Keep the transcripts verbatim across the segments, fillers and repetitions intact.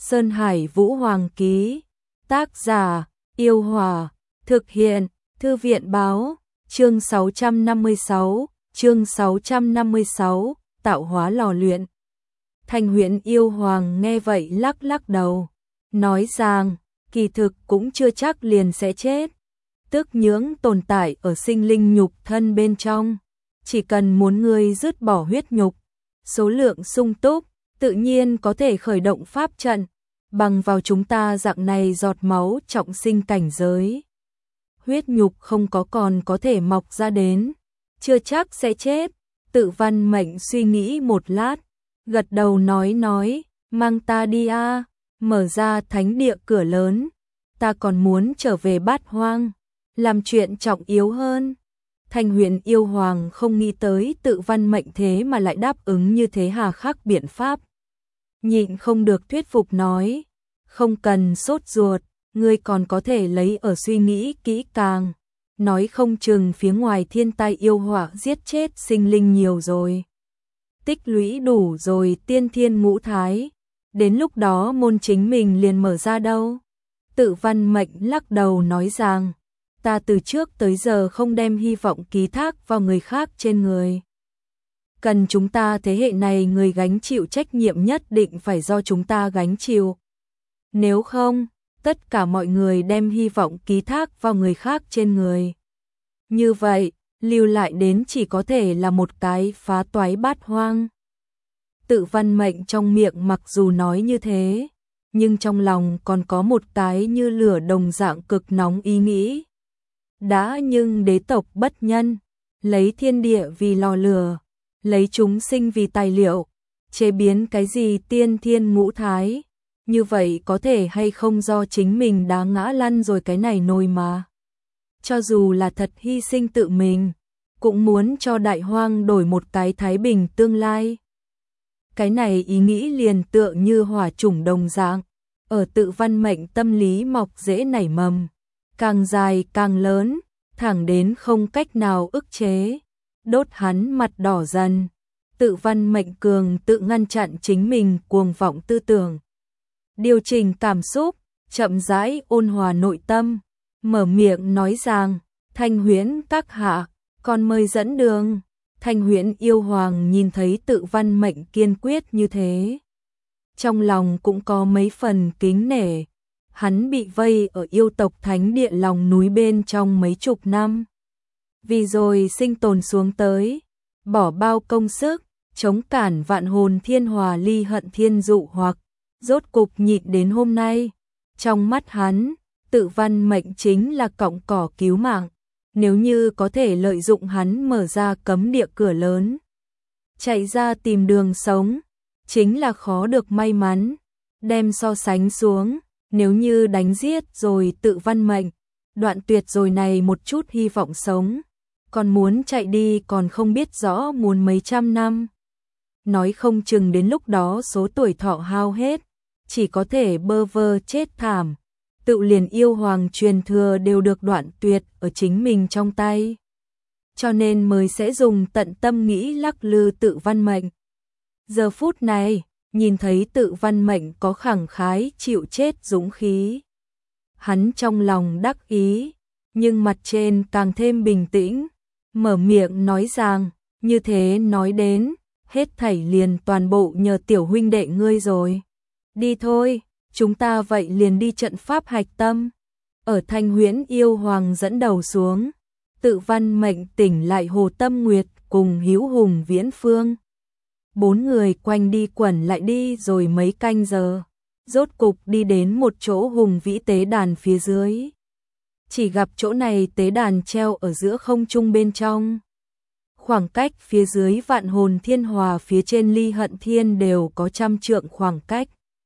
Sơn Hải Vũ Hoàng ký. Tác giả: Yêu Hòa. Thực hiện: Thư viện báo. Chương sáu trăm năm mươi sáu. Chương sáu trăm năm mươi sáu. Tạo hóa lò luyện. Thanh Huyễn Yêu Hoàng nghe vậy lắc lắc đầu, nói rằng kỳ thực cũng chưa chắc liền sẽ chết. Tức nhưỡng tồn tại ở sinh linh nhục thân bên trong, chỉ cần muốn ngươi dứt bỏ huyết nhục, số lượng sung túc, tự nhiên có thể khởi động pháp trận, bằng vào chúng ta dạng này giọt máu trọng sinh cảnh giới. Huyết nhục không có còn có thể mọc ra đến, chưa chắc sẽ chết. Tự Văn Mệnh suy nghĩ một lát, gật đầu nói nói, mang ta đi a, mở ra thánh địa cửa lớn, ta còn muốn trở về Bát Hoang, làm chuyện trọng yếu hơn. Thanh Huyễn Yêu Hoàng không nghĩ tới Tự Văn Mệnh thế mà lại đáp ứng như thế hà khắc biện pháp. Nhịn không được thuyết phục nói, không cần sốt ruột, ngươi còn có thể lấy ở suy nghĩ kỹ càng, nói không chừng phía ngoài thiên tai yêu họa giết chết sinh linh nhiều rồi. Tích lũy đủ rồi tiên thiên ngũ thái, đến lúc đó môn chính mình liền mở ra đâu. Tự Văn Mệnh lắc đầu nói rằng, ta từ trước tới giờ không đem hy vọng ký thác vào người khác trên người. Cần chúng ta thế hệ này người gánh chịu trách nhiệm nhất định phải do chúng ta gánh chịu. Nếu không, tất cả mọi người đem hy vọng ký thác vào người khác trên người. Như vậy, lưu lại đến chỉ có thể là một cái phá toái Bát Hoang. Tự Văn Mệnh trong miệng mặc dù nói như thế, nhưng trong lòng còn có một cái như lửa đồng dạng cực nóng ý nghĩ. Đã nhưng đế tộc bất nhân, lấy thiên địa vì lò lửa, lấy chúng sinh vì tài liệu, chế biến cái gì tiên thiên ngũ thái, như vậy có thể hay không do chính mình đá ngã lăn rồi cái này nồi mà. Cho dù là thật hy sinh tự mình, cũng muốn cho Đại Hoang đổi một cái thái bình tương lai. Cái này ý nghĩ liền tựa như hỏa chủng đồng dạng, ở Tự Văn Mệnh tâm lý mọc dễ nảy mầm, càng dài càng lớn, thẳng đến không cách nào ức chế, đốt hắn mặt đỏ dần. Tự Văn Mệnh cường tự ngăn chặn chính mình cuồng vọng tư tưởng, điều chỉnh cảm xúc, chậm rãi ôn hòa nội tâm, mở miệng nói rằng, Thanh Huyễn các hạ, còn mời dẫn đường. Thanh Huyễn Yêu Hoàng nhìn thấy Tự Văn Mệnh kiên quyết như thế, trong lòng cũng có mấy phần kính nể. Hắn bị vây ở yêu tộc thánh địa lòng núi bên trong mấy chục năm, vì rồi sinh tồn xuống tới, bỏ bao công sức, chống cản vạn hồn thiên hòa ly hận thiên dụ hoặc, rốt cục nhịn đến hôm nay. Trong mắt hắn, Tự Văn Mệnh chính là cọng cỏ cứu mạng, nếu như có thể lợi dụng hắn mở ra cấm địa cửa lớn, chạy ra tìm đường sống, chính là khó được may mắn. Đem so sánh xuống, nếu như đánh giết rồi Tự Văn Mệnh, đoạn tuyệt rồi này một chút hy vọng sống, còn muốn chạy đi còn không biết rõ muốn mấy trăm năm. Nói không chừng đến lúc đó số tuổi thọ hao hết, chỉ có thể bơ vơ chết thảm. Tự liền yêu hoàng truyền thừa đều được đoạn tuyệt ở chính mình trong tay, cho nên mới sẽ dùng tận tâm nghĩ lắc lư Tự Văn Mệnh. Giờ phút này, nhìn thấy Tự Văn Mệnh có khẳng khái chịu chết dũng khí, hắn trong lòng đắc ý, nhưng mặt trên càng thêm bình tĩnh, mở miệng nói rằng, như thế nói đến, hết thảy liền toàn bộ nhờ tiểu huynh đệ ngươi rồi. Đi thôi, chúng ta vậy liền đi trận pháp hạch tâm. Ở Thanh Huyễn Yêu Hoàng dẫn đầu xuống, Tự Văn Mệnh tỉnh lại Hồ Tâm Nguyệt cùng Hữu Hùng Viễn Phương. Bốn người quanh đi quẩn lại đi rồi mấy canh giờ, rốt cục đi đến một chỗ hùng vĩ tế đàn phía dưới. Chỉ gặp chỗ này tế đàn treo ở giữa không trung bên trong. Khoảng cách phía dưới vạn hồn thiên hòa phía trên ly hận thiên đều có trăm trượng khoảng cách.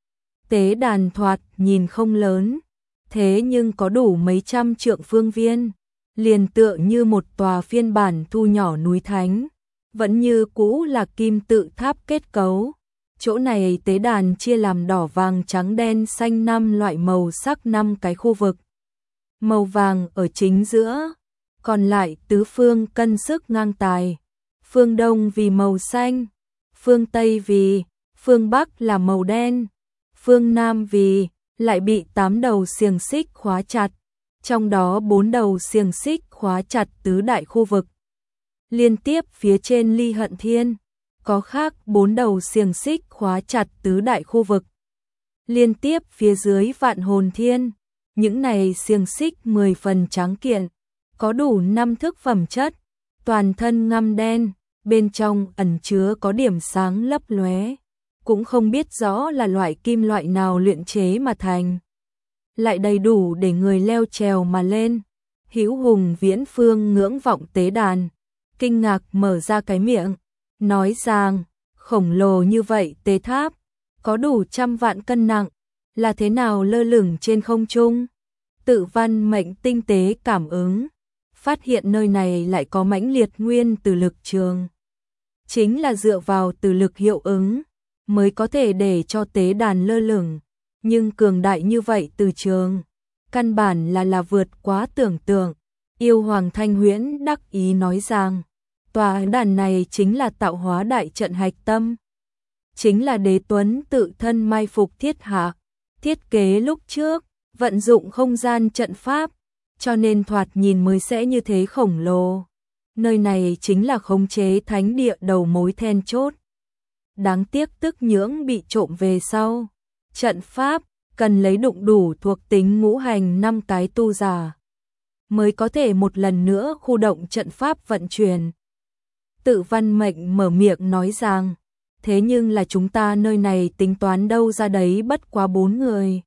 Tế đàn thoạt nhìn không lớn, thế nhưng có đủ mấy trăm trượng phương viên, liền tựa như một tòa phiên bản thu nhỏ núi thánh, vẫn như cũ là kim tự tháp kết cấu. Chỗ này tế đàn chia làm đỏ vàng trắng đen xanh năm loại màu sắc năm cái khu vực. Màu vàng ở chính giữa, còn lại tứ phương cân sức ngang tài. Phương Đông vì màu xanh, phương Tây vì, phương Bắc là màu đen, Phương Nam vì lại bị tám đầu xiềng xích khóa chặt, trong đó bốn đầu xiềng xích khóa chặt tứ đại khu vực. Liên tiếp phía trên Ly Hận Thiên, có khác bốn đầu xiềng xích khóa chặt tứ đại khu vực. Liên tiếp phía dưới Vạn Hồn Thiên, những này xiềng xích mười phần tráng kiện, có đủ năm thước phẩm chất, toàn thân ngăm đen, bên trong ẩn chứa có điểm sáng lấp lóe, cũng không biết rõ là loại kim loại nào luyện chế mà thành. Lại đầy đủ để người leo trèo mà lên. Hữu Hùng Viễn Phương ngưỡng vọng tế đàn, kinh ngạc mở ra cái miệng, nói rằng, khổng lồ như vậy tế tháp, có đủ trăm vạn cân nặng, là thế nào lơ lửng trên không trung? Tự Văn Mệnh tinh tế cảm ứng, phát hiện nơi này lại có mãnh liệt nguyên từ lực trường. Chính là dựa vào từ lực hiệu ứng, mới có thể để cho tế đàn lơ lửng, nhưng cường đại như vậy từ trường, căn bản là là vượt quá tưởng tượng. Yêu Hoàng Thanh Huyễn đắc ý nói rằng, tòa đàn này chính là tạo hóa đại trận hạch tâm, chính là Đế Tuấn tự thân mai phục thiết hạ, thiết kế lúc trước, vận dụng không gian trận pháp, cho nên thoạt nhìn mới sẽ như thế khổng lồ. Nơi này chính là khống chế thánh địa đầu mối then chốt. Đáng tiếc tức nhưỡng bị trộm về sau. Trận pháp cần lấy đụng đủ thuộc tính ngũ hành năm cái tu giả, mới có thể một lần nữa khu động trận pháp vận chuyển. Tự Văn Mệnh mở miệng nói rằng, thế nhưng là chúng ta nơi này tính toán đâu ra đấy bất quá bốn người.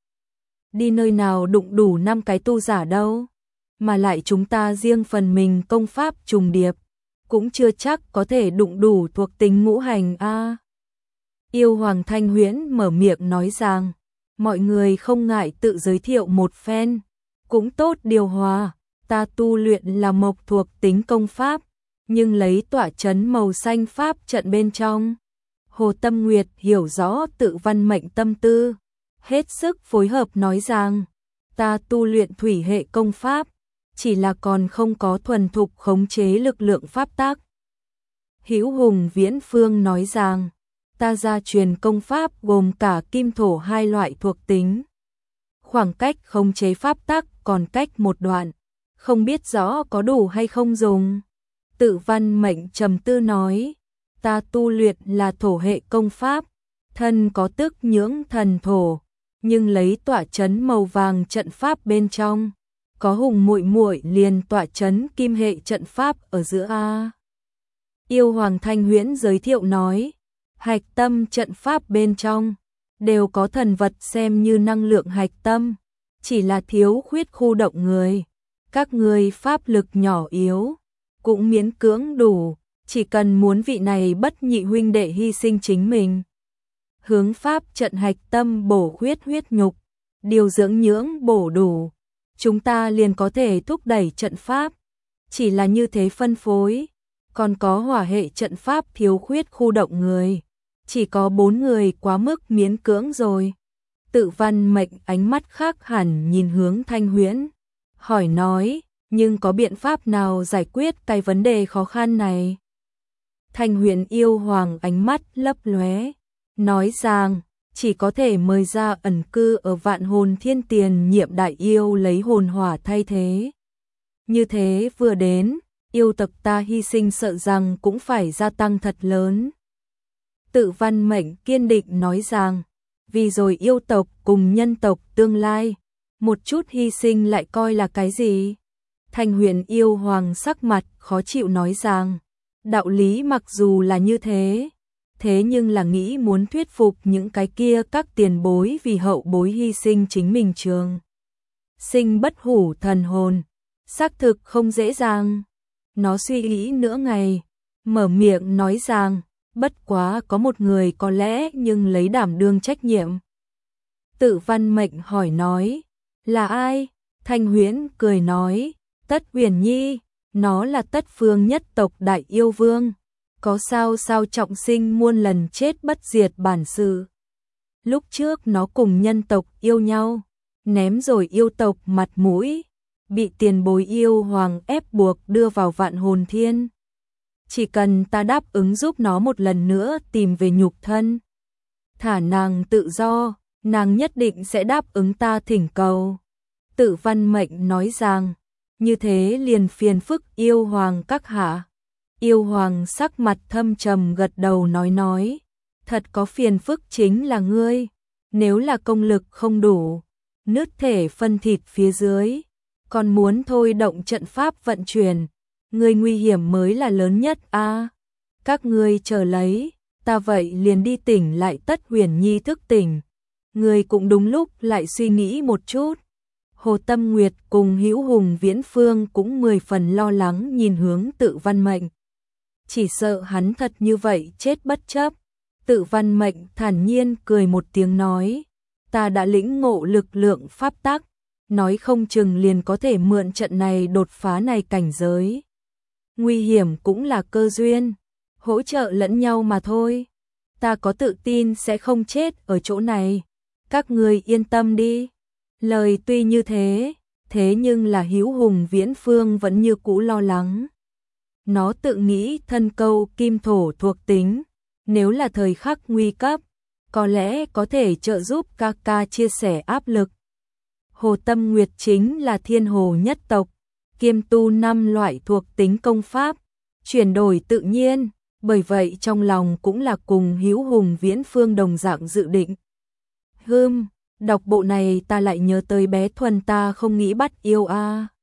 Đi nơi nào đụng đủ năm cái tu giả đâu, mà lại chúng ta riêng phần mình công pháp trùng điệp, cũng chưa chắc có thể đụng đủ thuộc tính ngũ hành a. Yêu Hoàng Thanh Huyễn mở miệng nói rằng, mọi người không ngại tự giới thiệu một phen, cũng tốt điều hòa, ta tu luyện là mộc thuộc tính công pháp, nhưng lấy tỏa chấn màu xanh pháp trận bên trong. Hồ Tâm Nguyệt hiểu rõ Tự Văn Mệnh tâm tư, hết sức phối hợp nói rằng, ta tu luyện thủy hệ công pháp, chỉ là còn không có thuần thục khống chế lực lượng pháp tắc. Hữu Hùng Viễn Phương nói rằng, ta gia truyền công pháp gồm cả kim thổ hai loại thuộc tính. Khoảng cách khống chế pháp tắc còn cách một đoạn, không biết rõ có đủ hay không dùng. Tự Văn Mệnh trầm tư nói, ta tu luyện là thổ hệ công pháp, thân có tức nhưỡng thần thổ, nhưng lấy tỏa chấn màu vàng trận pháp bên trong, có Hùng muội muội liền tỏa chấn kim hệ trận pháp ở giữa a. Yêu Hoàng Thanh Huyễn giới thiệu nói, hạch tâm trận pháp bên trong đều có thần vật xem như năng lượng hạch tâm, chỉ là thiếu khuyết khu động người. Các người pháp lực nhỏ yếu, cũng miễn cưỡng đủ, chỉ cần muốn vị này bất nhị huynh đệ hy sinh chính mình. Hướng pháp trận hạch tâm bổ huyết huyết nhục, điều dưỡng nhưỡng bổ đủ, chúng ta liền có thể thúc đẩy trận pháp. Chỉ là như thế phân phối, còn có hỏa hệ trận pháp thiếu khuyết khu động người, chỉ có bốn người quá mức miễn cưỡng rồi. Tự Văn Mệnh ánh mắt khác hẳn nhìn hướng Thanh Huyễn, hỏi nói, nhưng có biện pháp nào giải quyết cái vấn đề khó khăn này? Thanh Huyễn Yêu Hoàng ánh mắt lấp lóe, nói rằng, chỉ có thể mời ra ẩn cư ở Vạn Hồn Thiên tiền nhiệm đại yêu lấy hồn hỏa thay thế. Như thế vừa đến, yêu tộc ta hy sinh sợ rằng cũng phải gia tăng thật lớn. Tự Văn Mệnh kiên định nói rằng, vì rồi yêu tộc cùng nhân tộc tương lai, một chút hy sinh lại coi là cái gì? Thanh Huyễn Yêu Hoàng sắc mặt khó chịu nói rằng, đạo lý mặc dù là như thế, thế nhưng là nghĩ muốn thuyết phục những cái kia các tiền bối vì hậu bối hy sinh chính mình trường sinh bất hủ thần hồn, xác thực không dễ dàng. Nó suy nghĩ nửa ngày, mở miệng nói rằng, bất quá có một người có lẽ nhưng lấy đảm đương trách nhiệm. Tự Văn Mệnh hỏi nói, là ai? Thanh Huyễn cười nói, Tất Huyền Nhi, nó là Tất Phương nhất tộc đại yêu vương, có sao sao trọng sinh muôn lần chết bất diệt bản sự. Lúc trước nó cùng nhân tộc yêu nhau, ném rồi yêu tộc mặt mũi, bị tiền bối yêu hoàng ép buộc đưa vào Vạn Hồn Thiên. Chỉ cần ta đáp ứng giúp nó một lần nữa tìm về nhục thân, thả nàng tự do, nàng nhất định sẽ đáp ứng ta thỉnh cầu. Tự Văn Mệnh nói rằng, như thế liền phiền phức yêu hoàng các hạ. Yêu hoàng sắc mặt thâm trầm gật đầu nói nói, thật có phiền phức chính là ngươi, nếu là công lực không đủ, nứt thể phân thịt phía dưới, còn muốn thôi động trận pháp vận chuyển, ngươi nguy hiểm mới là lớn nhất a. À, các ngươi chờ lấy, ta vậy liền đi tỉnh lại Tất Huyền Nhi thức tỉnh. Ngươi cũng đúng lúc lại suy nghĩ một chút. Hồ Tâm Nguyệt cùng Hữu Hùng Viễn Phương cũng mười phần lo lắng nhìn hướng Tự Văn Mệnh. Chỉ sợ hắn thật như vậy chết bất chấp. Tự Văn Mệnh thản nhiên cười một tiếng nói, ta đã lĩnh ngộ lực lượng pháp tắc, nói không chừng liền có thể mượn trận này đột phá này cảnh giới. Nguy hiểm cũng là cơ duyên, hỗ trợ lẫn nhau mà thôi. Ta có tự tin sẽ không chết ở chỗ này, các ngươi yên tâm đi. Lời tuy như thế, thế nhưng là Hữu Hùng Viễn Phương vẫn như cũ lo lắng. Nó tự nghĩ thân câu kim thổ thuộc tính, nếu là thời khắc nguy cấp, có lẽ có thể trợ giúp ca ca chia sẻ áp lực. Hồ Tâm Nguyệt chính là thiên hồ nhất tộc, kiêm tu năm loại thuộc tính công pháp, chuyển đổi tự nhiên, bởi vậy trong lòng cũng là cùng Hữu Hùng Viễn Phương đồng dạng dự định. Hừm, đọc bộ này ta lại nhớ tới bé Thuần ta không nghĩ bắt yêu a. À.